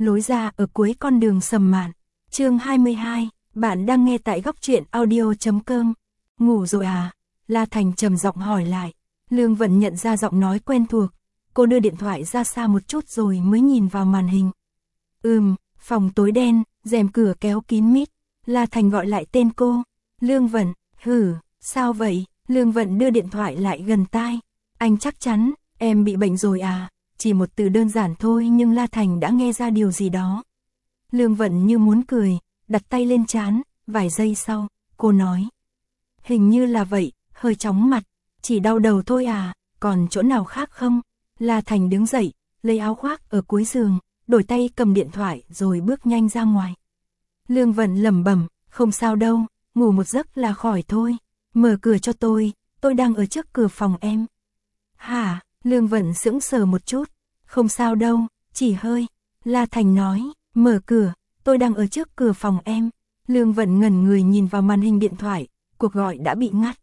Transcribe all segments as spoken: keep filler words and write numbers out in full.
lối ra ở cuối con đường sầm mạn. Chương hai mươi hai, bạn đang nghe tại góc truyện audio chấm com. Ngủ rồi à? La Thành trầm giọng hỏi lại. Lương Vận nhận ra giọng nói quen thuộc, cô đưa điện thoại ra xa một chút rồi mới nhìn vào màn hình. Ừm, phòng tối đen, rèm cửa kéo kín mít. La Thành gọi lại tên cô. Lương Vận, hử, sao vậy? Lương Vận đưa điện thoại lại gần tai. Anh chắc chắn, em bị bệnh rồi à? Chỉ một từ đơn giản thôi nhưng La Thành đã nghe ra điều gì đó. Lương Vận như muốn cười, đặt tay lên trán, vài giây sau, cô nói. Hình như là vậy, hơi chóng mặt, chỉ đau đầu thôi à, còn chỗ nào khác không? La Thành đứng dậy, lấy áo khoác ở cuối giường, đổi tay cầm điện thoại rồi bước nhanh ra ngoài. Lương Vận lẩm bẩm, không sao đâu, ngủ một giấc là khỏi thôi, mở cửa cho tôi, tôi đang ở trước cửa phòng em. Hả? Lương Vận sững sờ một chút, không sao đâu, chỉ hơi. La Thành nói, mở cửa, tôi đang ở trước cửa phòng em. Lương Vận ngẩn người nhìn vào màn hình điện thoại, cuộc gọi đã bị ngắt.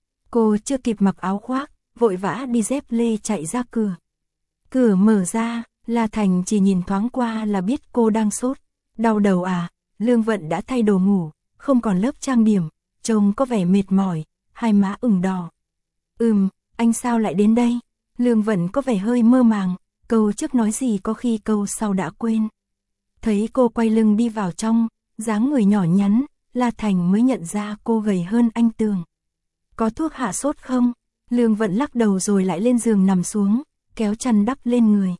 Cô chưa kịp mặc áo khoác, vội vã đi dép lê chạy ra cửa. Cửa mở ra, La Thành chỉ nhìn thoáng qua là biết cô đang sốt. Đau đầu à? Lương Vận đã thay đồ ngủ, không còn lớp trang điểm, trông có vẻ mệt mỏi, hai má ửng đỏ. Ừm, anh sao lại đến đây? Lương Vận có vẻ hơi mơ màng, câu trước nói gì có khi câu sau đã quên. Thấy cô quay lưng đi vào trong, dáng người nhỏ nhắn, La Thành mới nhận ra cô gầy hơn anh tưởng. Có thuốc hạ sốt không? Lương Vận lắc đầu rồi lại lên giường nằm xuống, kéo chăn đắp lên người.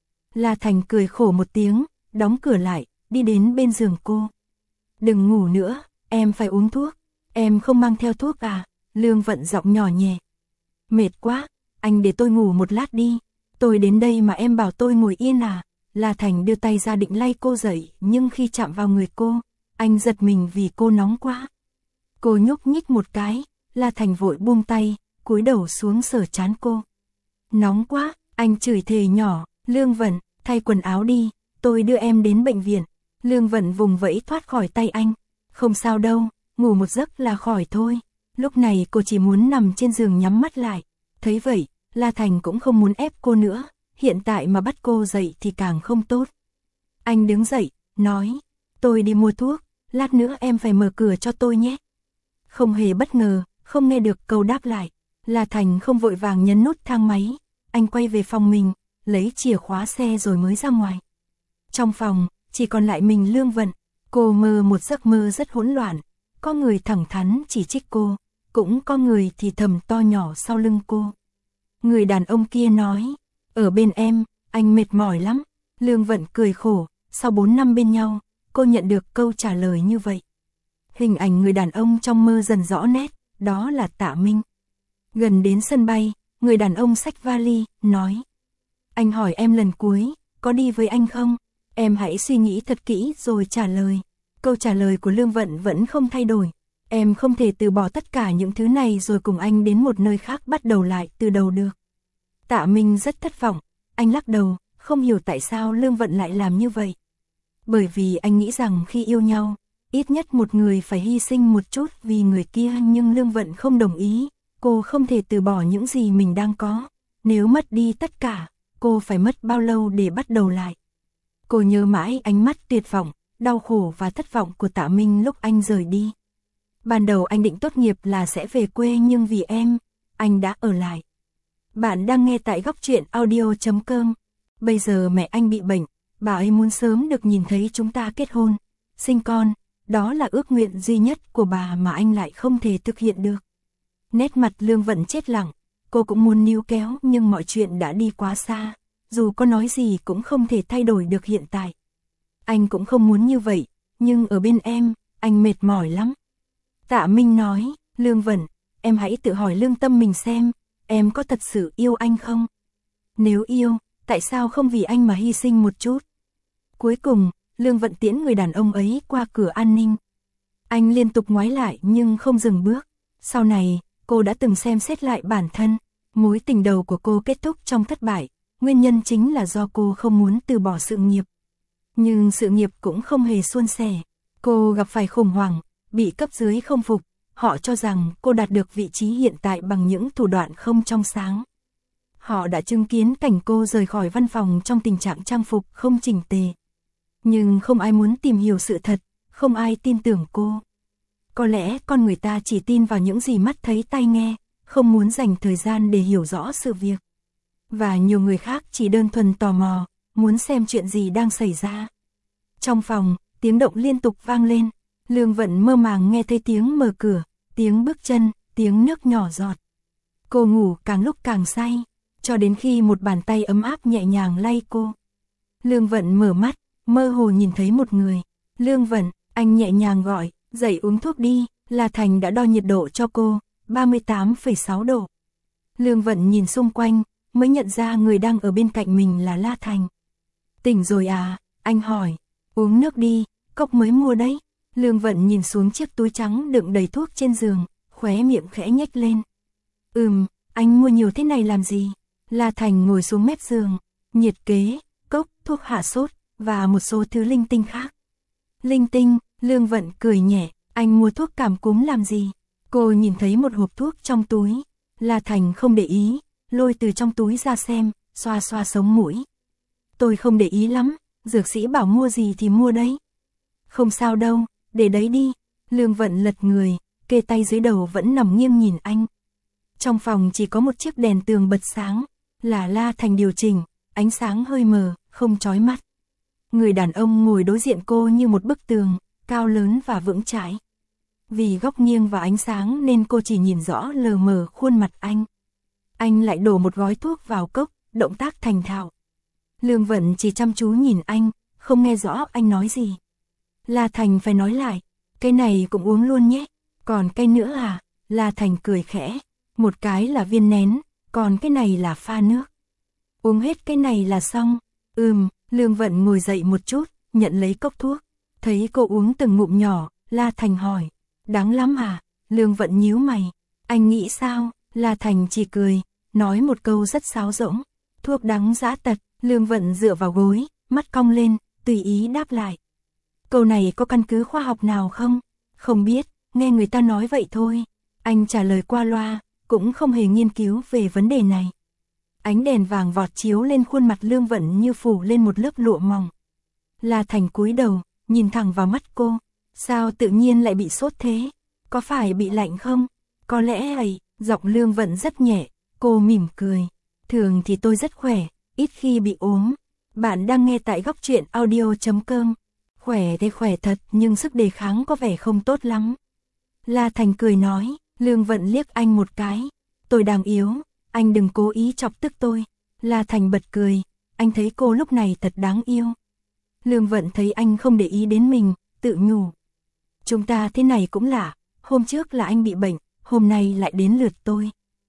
La Thành cười khổ một tiếng, đóng cửa lại, đi đến bên giường cô. Đừng ngủ nữa, em phải uống thuốc. Em không mang theo thuốc à? Lương Vận giọng nhỏ nhẹ. Mệt quá, anh để tôi ngủ một lát đi. Tôi đến đây mà em bảo tôi ngồi yên à? La Thành đưa tay ra định lay cô dậy, nhưng khi chạm vào người cô, anh giật mình vì cô nóng quá. Cô nhúc nhích một cái, La Thành vội buông tay, cúi đầu xuống sờ trán cô. Nóng quá, anh chửi thề nhỏ. Lương Vận, thay quần áo đi, tôi đưa em đến bệnh viện. Lương Vận vùng vẫy thoát khỏi tay anh. Không sao đâu, ngủ một giấc là khỏi thôi. Lúc này cô chỉ muốn nằm trên giường nhắm mắt lại. Thấy vậy, La Thành cũng không muốn ép cô nữa, hiện tại mà bắt cô dậy thì càng không tốt. Anh đứng dậy, nói, tôi đi mua thuốc, lát nữa em phải mở cửa cho tôi nhé. Không hề bất ngờ, không nghe được câu đáp lại, La Thành không vội vàng nhấn nút thang máy, anh quay về phòng mình, lấy chìa khóa xe rồi mới ra ngoài. Trong phòng, chỉ còn lại mình Lương Vận, cô mơ một giấc mơ rất hỗn loạn, có người thẳng thắn chỉ trích cô, cũng có người thì thầm to nhỏ sau lưng cô. Người đàn ông kia nói, ở bên em, anh mệt mỏi lắm. Lương Vận cười khổ, sau bốn năm bên nhau, cô nhận được câu trả lời như vậy. Hình ảnh người đàn ông trong mơ dần rõ nét, đó là Tạ Minh. Gần đến sân bay, người đàn ông xách vali, nói. Anh hỏi em lần cuối, có đi với anh không? Em hãy suy nghĩ thật kỹ rồi trả lời. Câu trả lời của Lương Vận vẫn không thay đổi. Em không thể từ bỏ tất cả những thứ này rồi cùng anh đến một nơi khác bắt đầu lại từ đầu được. Tạ Minh rất thất vọng, anh lắc đầu, không hiểu tại sao Lương Vận lại làm như vậy. Bởi vì anh nghĩ rằng khi yêu nhau, ít nhất một người phải hy sinh một chút vì người kia, nhưng Lương Vận không đồng ý, cô không thể từ bỏ những gì mình đang có. Nếu mất đi tất cả, cô phải mất bao lâu để bắt đầu lại. Cô nhớ mãi ánh mắt tuyệt vọng, đau khổ và thất vọng của Tạ Minh lúc anh rời đi. Ban đầu anh định tốt nghiệp là sẽ về quê nhưng vì em, anh đã ở lại. Bạn đang nghe tại góc truyện audio chấm com. Bây giờ mẹ anh bị bệnh, bà ấy muốn sớm được nhìn thấy chúng ta kết hôn, sinh con, đó là ước nguyện duy nhất của bà mà anh lại không thể thực hiện được. Nét mặt Lương Vận chết lặng, cô cũng muốn níu kéo nhưng mọi chuyện đã đi quá xa, dù có nói gì cũng không thể thay đổi được hiện tại. Anh cũng không muốn như vậy, nhưng ở bên em, anh mệt mỏi lắm. Tạ Minh nói, Lương Vận, em hãy tự hỏi lương tâm mình xem, em có thật sự yêu anh không? Nếu yêu, tại sao không vì anh mà hy sinh một chút? Cuối cùng, Lương Vận tiễn người đàn ông ấy qua cửa an ninh. Anh liên tục ngoái lại nhưng không dừng bước. Sau này, cô đã từng xem xét lại bản thân. Mối tình đầu của cô kết thúc trong thất bại. Nguyên nhân chính là do cô không muốn từ bỏ sự nghiệp. Nhưng sự nghiệp cũng không hề suôn sẻ. Cô gặp phải khủng hoảng, bị cấp dưới không phục. Họ cho rằng cô đạt được vị trí hiện tại bằng những thủ đoạn không trong sáng. Họ đã chứng kiến cảnh cô rời khỏi văn phòng trong tình trạng trang phục không chỉnh tề. Nhưng không ai muốn tìm hiểu sự thật, không ai tin tưởng cô. Có lẽ con người ta chỉ tin vào những gì mắt thấy tai nghe, không muốn dành thời gian để hiểu rõ sự việc. Và nhiều người khác chỉ đơn thuần tò mò, muốn xem chuyện gì đang xảy ra. Trong phòng, tiếng động liên tục vang lên. Lương Vận mơ màng nghe thấy tiếng mở cửa, tiếng bước chân, tiếng nước nhỏ giọt. Cô ngủ càng lúc càng say, cho đến khi một bàn tay ấm áp nhẹ nhàng lay cô. Lương Vận mở mắt, mơ hồ nhìn thấy một người. Lương Vận, anh nhẹ nhàng gọi, dậy uống thuốc đi. La Thành đã đo nhiệt độ cho cô, ba mươi tám phẩy sáu độ. Lương Vận nhìn xung quanh, mới nhận ra người đang ở bên cạnh mình là La Thành. Tỉnh rồi à, anh hỏi, uống nước đi, cốc mới mua đấy. Lương Vận nhìn xuống chiếc túi trắng đựng đầy thuốc trên giường, khóe miệng khẽ nhếch lên. Ừm, anh mua nhiều thế này làm gì? La Thành ngồi xuống mép giường, nhiệt kế, cốc, thuốc hạ sốt, và một số thứ linh tinh khác. Linh tinh, Lương Vận cười nhẹ, anh mua thuốc cảm cúm làm gì? Cô nhìn thấy một hộp thuốc trong túi. La Thành không để ý, lôi từ trong túi ra xem, xoa xoa sống mũi. Tôi không để ý lắm, dược sĩ bảo mua gì thì mua đấy. Không sao đâu, để đấy đi. Lương Vận lật người, kê tay dưới đầu vẫn nằm nghiêng nhìn anh. Trong phòng chỉ có một chiếc đèn tường bật sáng, là La Thành điều chỉnh, ánh sáng hơi mờ, không chói mắt. Người đàn ông ngồi đối diện cô như một bức tường, cao lớn và vững chãi. Vì góc nghiêng và ánh sáng nên cô chỉ nhìn rõ lờ mờ khuôn mặt anh. Anh lại đổ một gói thuốc vào cốc, động tác thành thạo. Lương Vận chỉ chăm chú nhìn anh, không nghe rõ anh nói gì. La Thành phải nói lại, cái này cũng uống luôn nhé, còn cái nữa à? La Thành cười khẽ, một cái là viên nén, còn cái này là pha nước. Uống hết cái này là xong. Ừm, Lương Vận ngồi dậy một chút, nhận lấy cốc thuốc. Thấy cô uống từng ngụm nhỏ, La Thành hỏi, đắng lắm à? Lương Vận nhíu mày, anh nghĩ sao? La Thành chỉ cười, nói một câu rất sáo rỗng, thuốc đắng dã tật. Lương Vận dựa vào gối, mắt cong lên, tùy ý đáp lại. Câu này có căn cứ khoa học nào không? Không biết, nghe người ta nói vậy thôi. Anh trả lời qua loa, cũng không hề nghiên cứu về vấn đề này. Ánh đèn vàng vọt chiếu lên khuôn mặt Lương Vận như phủ lên một lớp lụa mỏng. La Thành cúi đầu, nhìn thẳng vào mắt cô. Sao tự nhiên lại bị sốt thế? Có phải bị lạnh không? Có lẽ ấy, giọng Lương Vận rất nhẹ, cô mỉm cười. Thường thì tôi rất khỏe, ít khi bị ốm. Bạn đang nghe tại góc truyện audio chấm com. Khỏe thì khỏe thật nhưng sức đề kháng có vẻ không tốt lắm. La Thành cười nói, Lương Vận liếc anh một cái. Tôi đang yếu, anh đừng cố ý chọc tức tôi. La Thành bật cười, anh thấy cô lúc này thật đáng yêu. Lương Vận thấy anh không để ý đến mình, tự nhủ. Chúng ta thế này cũng lạ, hôm trước là anh bị bệnh, hôm nay lại đến lượt tôi.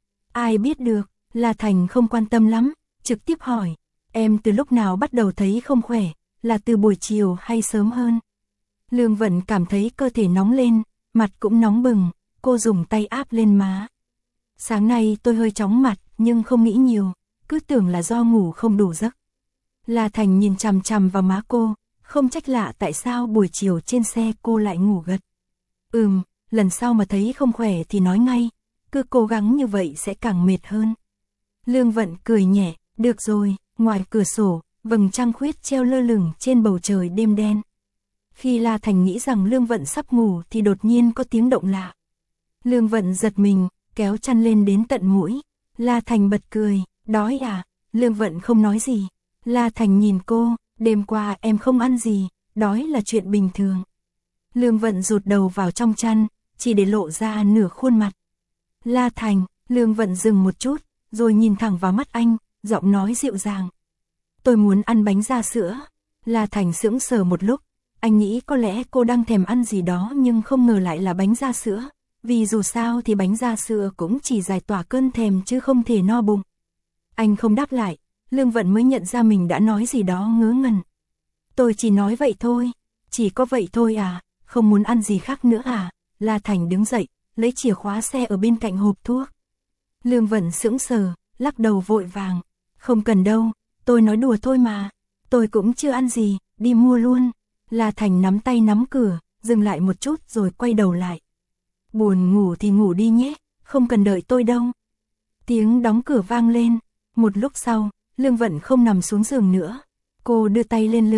Ai biết được, La Thành không quan tâm lắm, trực tiếp hỏi, em từ lúc nào bắt đầu thấy không khỏe, là từ buổi chiều hay sớm hơn? Lương Vận cảm thấy cơ thể nóng lên, mặt cũng nóng bừng, cô dùng tay áp lên má. Sáng nay tôi hơi chóng mặt nhưng không nghĩ nhiều, cứ tưởng là do ngủ không đủ giấc. La Thành nhìn chằm chằm vào má cô, không trách lạ tại sao buổi chiều trên xe cô lại ngủ gật. Ừm, lần sau mà thấy không khỏe thì nói ngay, cứ cố gắng như vậy sẽ càng mệt hơn. Lương Vận cười nhẹ, được rồi. Ngoài cửa sổ, vầng trăng khuyết treo lơ lửng trên bầu trời đêm đen. Khi La Thành nghĩ rằng Lương Vận sắp ngủ thì đột nhiên có tiếng động lạ. Lương Vận giật mình, kéo chăn lên đến tận mũi. La Thành bật cười, đói à? Lương Vận không nói gì. La Thành nhìn cô, đêm qua em không ăn gì, đói là chuyện bình thường. Lương Vận rụt đầu vào trong chăn, chỉ để lộ ra nửa khuôn mặt. La Thành, Lương Vận dừng một chút, rồi nhìn thẳng vào mắt anh, giọng nói dịu dàng. Tôi muốn ăn bánh da sữa. La Thành sững sờ một lúc, anh nghĩ có lẽ cô đang thèm ăn gì đó nhưng không ngờ lại là bánh da sữa. Vì dù sao thì bánh da sữa cũng chỉ giải tỏa cơn thèm chứ không thể no bụng. Anh không đáp lại, Lương Vận mới nhận ra mình đã nói gì đó ngớ ngẩn. Tôi chỉ nói vậy thôi, chỉ có vậy thôi à, không muốn ăn gì khác nữa à? La Thành đứng dậy, lấy chìa khóa xe ở bên cạnh hộp thuốc. Lương Vận sững sờ, lắc đầu vội vàng. Không cần đâu, tôi nói đùa thôi mà. Tôi cũng chưa ăn gì, đi mua luôn. La Thành nắm tay nắm cửa, dừng lại một chút rồi quay đầu lại. Buồn ngủ thì ngủ đi nhé, không cần đợi tôi đâu. Tiếng đóng cửa vang lên. Một lúc sau, Lương Vận không nằm xuống giường nữa. Cô đưa tay lên lưng,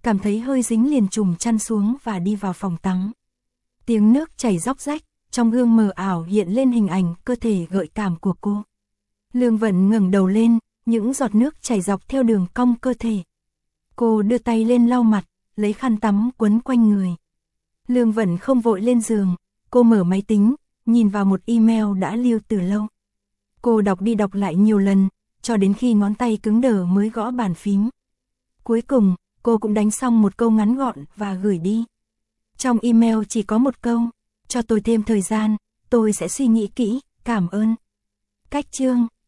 cảm thấy hơi dính liền trùm chăn xuống và đi vào phòng tắm. Tiếng nước chảy róc rách, trong gương mờ ảo hiện lên hình ảnh cơ thể gợi cảm của cô. Lương Vận ngẩng đầu lên, những giọt nước chảy dọc theo đường cong cơ thể. Cô đưa tay lên lau mặt, lấy khăn tắm quấn quanh người. Lương Vận không vội lên giường, cô mở máy tính, nhìn vào một email đã lưu từ lâu. Cô đọc đi đọc lại nhiều lần, cho đến khi ngón tay cứng đờ mới gõ bàn phím. Cuối cùng, cô cũng đánh xong một câu ngắn gọn và gửi đi. Trong email chỉ có một câu, cho tôi thêm thời gian, tôi sẽ suy nghĩ kỹ, cảm ơn. Cách chương